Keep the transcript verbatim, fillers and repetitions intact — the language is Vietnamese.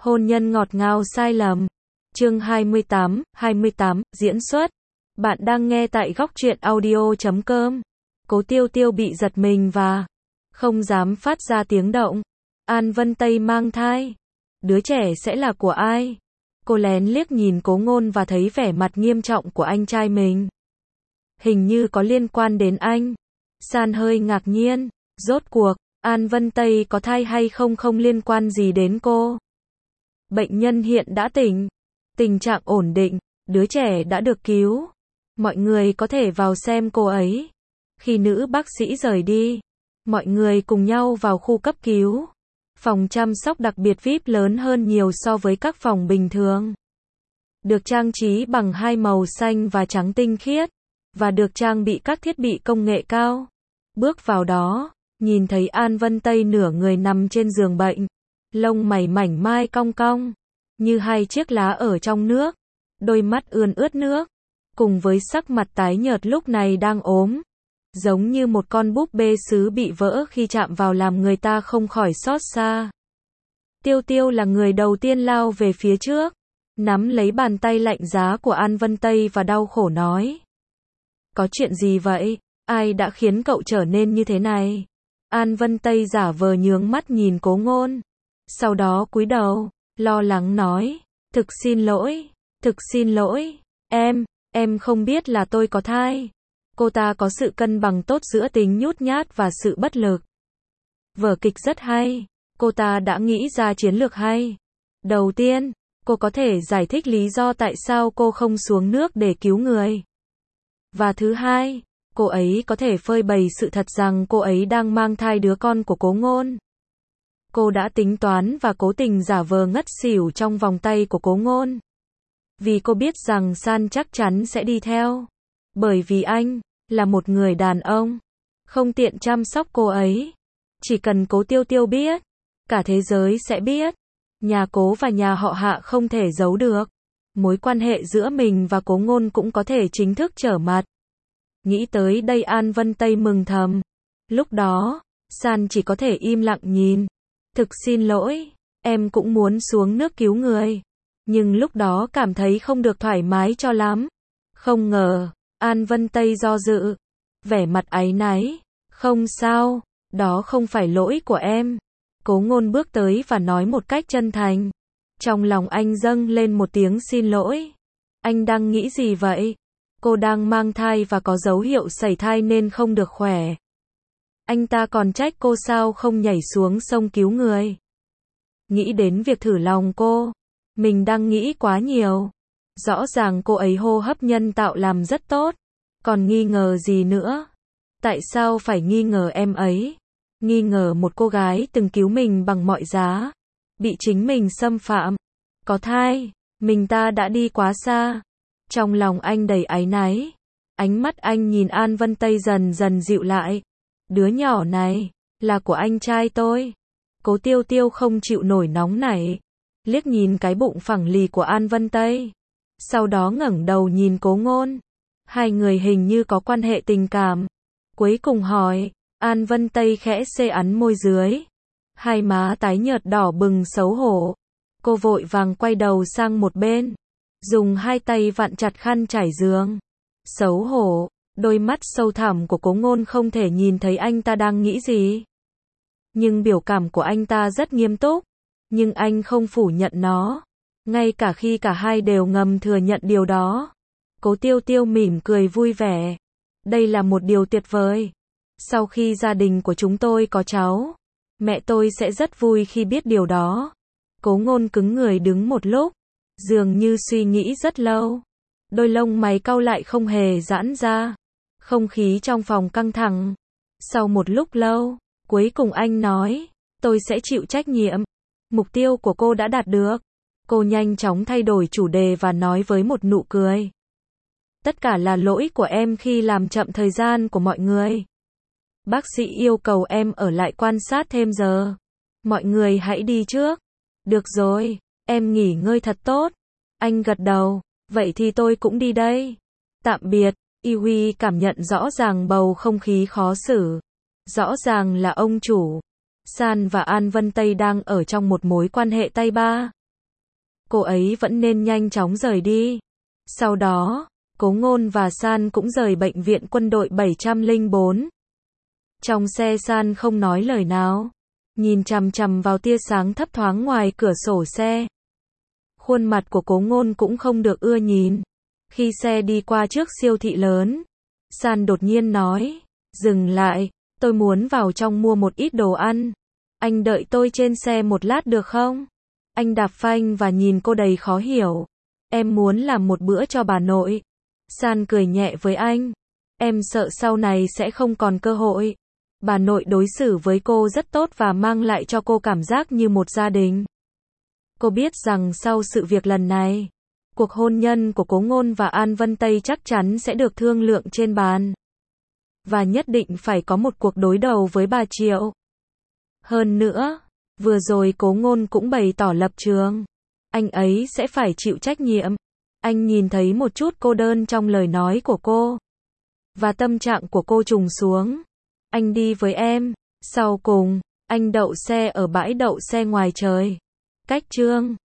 Hôn nhân ngọt ngào sai lầm. Chương hai mươi tám, hai mươi tám, diễn xuất. Bạn đang nghe tại góc truyện audio chấm com. Cố Tiêu Tiêu bị giật mình và không dám phát ra tiếng động. An Vân Tây mang thai. Đứa trẻ sẽ là của ai? Cô lén liếc nhìn Cố Ngôn và thấy vẻ mặt nghiêm trọng của anh trai mình. Hình như có liên quan đến anh. San hơi ngạc nhiên. Rốt cuộc, An Vân Tây có thai hay không không liên quan gì đến cô. Bệnh nhân hiện đã tỉnh. Tình trạng ổn định. Đứa trẻ đã được cứu. Mọi người có thể vào xem cô ấy. Khi nữ bác sĩ rời đi, mọi người cùng nhau vào khu cấp cứu. Phòng chăm sóc đặc biệt vi ai pi lớn hơn nhiều so với các phòng bình thường. Được trang trí bằng hai màu xanh và trắng tinh khiết, và được trang bị các thiết bị công nghệ cao. Bước vào đó, nhìn thấy An Vân Tây nửa người nằm trên giường bệnh. Lông mày mảnh mai cong cong, như hai chiếc lá ở trong nước. Đôi mắt ươn ướt nước, cùng với sắc mặt tái nhợt lúc này đang ốm. Giống như một con búp bê sứ bị vỡ khi chạm vào làm người ta không khỏi xót xa. Tiêu Tiêu là người đầu tiên lao về phía trước, nắm lấy bàn tay lạnh giá của An Vân Tây và đau khổ nói. Có chuyện gì vậy? Ai đã khiến cậu trở nên như thế này? An Vân Tây giả vờ nhướng mắt nhìn Cố Ngôn. Sau đó cúi đầu, lo lắng nói. Thực xin lỗi, thực xin lỗi, em, em không biết là tôi có thai. Cô ta có sự cân bằng tốt giữa tính nhút nhát và sự bất lực. Vở kịch rất hay, cô ta đã nghĩ ra chiến lược hay. Đầu tiên, cô có thể giải thích lý do tại sao cô không xuống nước để cứu người. Và thứ hai, cô ấy có thể phơi bày sự thật rằng cô ấy đang mang thai đứa con của Cố Ngôn. Cô đã tính toán và cố tình giả vờ ngất xỉu trong vòng tay của Cố Ngôn. Vì cô biết rằng San chắc chắn sẽ đi theo. Bởi vì anh là một người đàn ông, không tiện chăm sóc cô ấy. Chỉ cần Cố Tiêu Tiêu biết, cả thế giới sẽ biết. Nhà Cố và nhà họ Hạ không thể giấu được. Mối quan hệ giữa mình và Cố Ngôn cũng có thể chính thức trở mặt. Nghĩ tới đây An Vân Tây mừng thầm. Lúc đó, San chỉ có thể im lặng nhìn. Thực xin lỗi, em cũng muốn xuống nước cứu người. Nhưng lúc đó cảm thấy không được thoải mái cho lắm. Không ngờ, An Vân Tây do dự. Vẻ mặt áy náy. Không sao, đó không phải lỗi của em. Cố Ngôn bước tới và nói một cách chân thành. Trong lòng anh dâng lên một tiếng xin lỗi. Anh đang nghĩ gì vậy? Cô đang mang thai và có dấu hiệu sẩy thai nên không được khỏe. Anh ta còn trách cô sao không nhảy xuống sông cứu người. Nghĩ đến việc thử lòng cô. Mình đang nghĩ quá nhiều. Rõ ràng cô ấy hô hấp nhân tạo làm rất tốt. Còn nghi ngờ gì nữa? Tại sao phải nghi ngờ em ấy? Nghi ngờ một cô gái từng cứu mình bằng mọi giá. Bị chính mình xâm phạm. Có thai. Mình ta đã đi quá xa. Trong lòng anh đầy áy náy. Ánh mắt anh nhìn An Vân Tây dần dần dịu lại. Đứa nhỏ này là của anh trai tôi. Cố Tiêu Tiêu không chịu nổi nóng nảy. Liếc nhìn cái bụng phẳng lì của An Vân Tây. Sau đó ngẩng đầu nhìn Cố Ngôn. Hai người hình như có quan hệ tình cảm. Cuối cùng hỏi. An Vân Tây khẽ xê ắn môi dưới. Hai má tái nhợt đỏ bừng xấu hổ. Cô vội vàng quay đầu sang một bên. Dùng hai tay vặn chặt khăn trải giường. Xấu hổ. Đôi mắt sâu thẳm của Cố Ngôn không thể nhìn thấy anh ta đang nghĩ gì. Nhưng biểu cảm của anh ta rất nghiêm túc. Nhưng anh không phủ nhận nó. Ngay cả khi cả hai đều ngầm thừa nhận điều đó. Cố Tiêu Tiêu mỉm cười vui vẻ. Đây là một điều tuyệt vời. Sau khi gia đình của chúng tôi có cháu, mẹ tôi sẽ rất vui khi biết điều đó. Cố Ngôn cứng người đứng một lúc. Dường như suy nghĩ rất lâu. Đôi lông mày cau lại không hề giãn ra. Không khí trong phòng căng thẳng. Sau một lúc lâu, cuối cùng anh nói. Tôi sẽ chịu trách nhiệm. Mục tiêu của cô đã đạt được. Cô nhanh chóng thay đổi chủ đề và nói với một nụ cười. Tất cả là lỗi của em khi làm chậm thời gian của mọi người. Bác sĩ yêu cầu em ở lại quan sát thêm giờ. Mọi người hãy đi trước. Được rồi, em nghỉ ngơi thật tốt. Anh gật đầu. Vậy thì tôi cũng đi đây. Tạm biệt. Iwi cảm nhận rõ ràng bầu không khí khó xử. Rõ ràng là ông chủ. San và An Vân Tây đang ở trong một mối quan hệ tay ba. cô ấy vẫn nên nhanh chóng rời đi. Sau đó, Cố Ngôn và San cũng rời bệnh viện quân đội bảy không bốn. Trong xe San không nói lời nào, nhìn chằm chằm vào tia sáng thấp thoáng ngoài cửa sổ xe. Khuôn mặt của Cố Ngôn cũng không được ưa nhìn. Khi xe đi qua trước siêu thị lớn, San đột nhiên nói, dừng lại, tôi muốn vào trong mua một ít đồ ăn. Anh đợi tôi trên xe một lát được không? Anh đạp phanh và nhìn cô đầy khó hiểu. Em muốn làm một bữa cho bà nội. San cười nhẹ với anh. Em sợ sau này sẽ không còn cơ hội. Bà nội đối xử với cô rất tốt và mang lại cho cô cảm giác như một gia đình. Cô biết rằng sau sự việc lần này, cuộc hôn nhân của Cố Ngôn và An Vân Tây chắc chắn sẽ được thương lượng trên bàn. Và nhất định phải có một cuộc đối đầu với bà Triệu. Hơn nữa, vừa rồi Cố Ngôn cũng bày tỏ lập trường. Anh ấy sẽ phải chịu trách nhiệm. Anh nhìn thấy một chút cô đơn trong lời nói của cô. Và tâm trạng của cô trùng xuống. Anh đi với em. Sau cùng, anh đậu xe ở bãi đậu xe ngoài trời. Cách Trương